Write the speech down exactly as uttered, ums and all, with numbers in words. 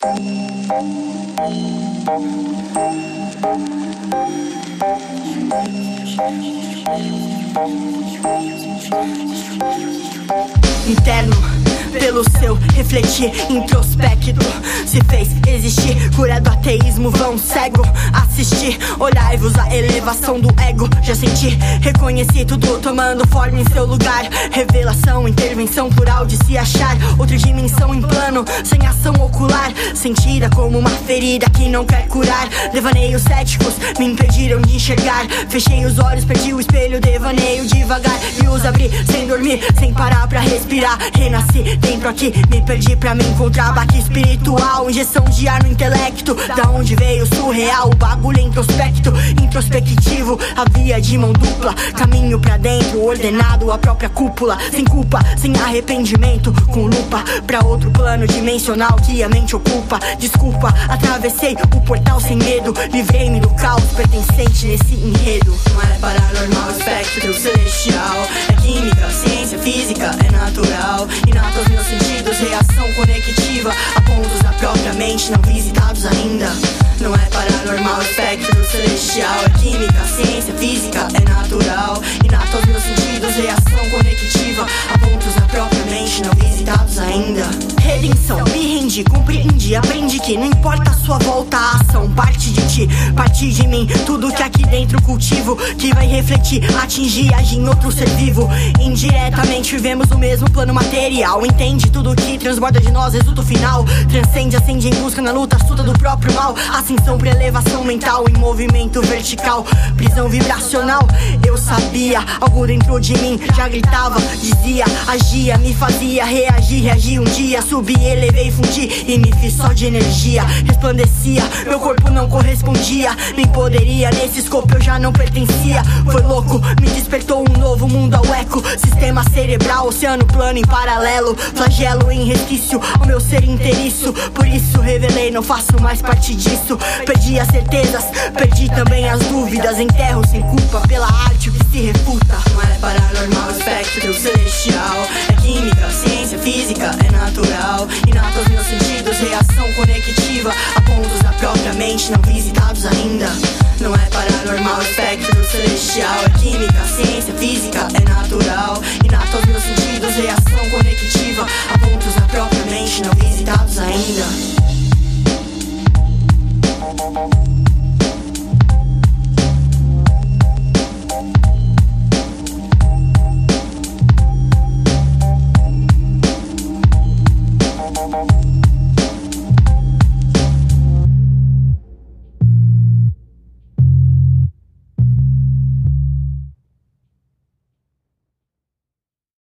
Interno, pelo seu refletir introspecto, se fez existir, cura do ateísmo, vão cego assistir. Olhai-vos a elevação do ego, já senti, reconheci tudo tomando forma em seu lugar. Revelação, intervenção plural de se achar, outra dimensão em plano, sem ação ocular, sentida como uma ferida que não quer curar. Devaneios céticos me impediram de enxergar, fechei os olhos, perdi o espelho, devaneio devagar e os abri sem dormir, sem parar pra respirar. Renasci dentro aqui, me perdi pra me encontrar. Baque espiritual, injeção de ar no intelecto, da onde veio o surreal, o bagulho introspecto, introspectivo, a via de mão dupla, caminho pra dentro, ordenado a própria cúpula, sem culpa, sem arrependimento, com lupa pra outro plano dimensional que a mente ocupa. Desculpa, atravessei o portal sem medo, livrei-me do caos pertencente nesse enredo. Não é paranormal, espectro celestial, é química, ciência, física, é natural, inato aos meus sentidos, reação conectiva a pontos da própria mente não visitados ainda. Não é paranormal, espectro celestial, é química, ciência, física, é natural, inato aos meus sentidos, reação conectiva a pontos da própria mente não visitados ainda. Redenção, me rendi, compreendi, aprendi que não importa a sua volta, a ação parte de ti, parte de mim, tudo que aqui dentro cultivo, que vai refletir, atingir, agir em outro ser vivo. Indiretamente vivemos o mesmo plano material, entende tudo que transborda de nós, resulta o final, transcende, acende em busca na luta astuta do próprio mal. Ascensão pra elevação mental em movimento vertical, prisão vibracional. Eu sabia, algo dentro de mim já gritava, dizia, agia, me fazia reagir, reagir um dia, subi, elevei, fundi e me fiz só de energia. Resplandecia, meu corpo não correspondia, nem poderia, nesse escopo eu já não pertencia. Foi louco, me despertou um novo mundo ao eco, sistema cerebral, oceano plano em paralelo, flagelo em resquício ao meu ser inteiriço. Por isso revelei, não faço mais parte disso. Perdi as certezas, perdi também as dúvidas, enterro sem culpa pela arte o que se refuta. Não é paranormal, espectro celestial, é química, ciência, física, é natural, inato aos meus sentidos, reação conectiva a pontos da própria mente não visitados ainda. Não é paranormal, espectro celestial, é química, ciência, física, é natural, inato aos meus sentidos, reação conectiva a pontos da própria mente não visitados ainda.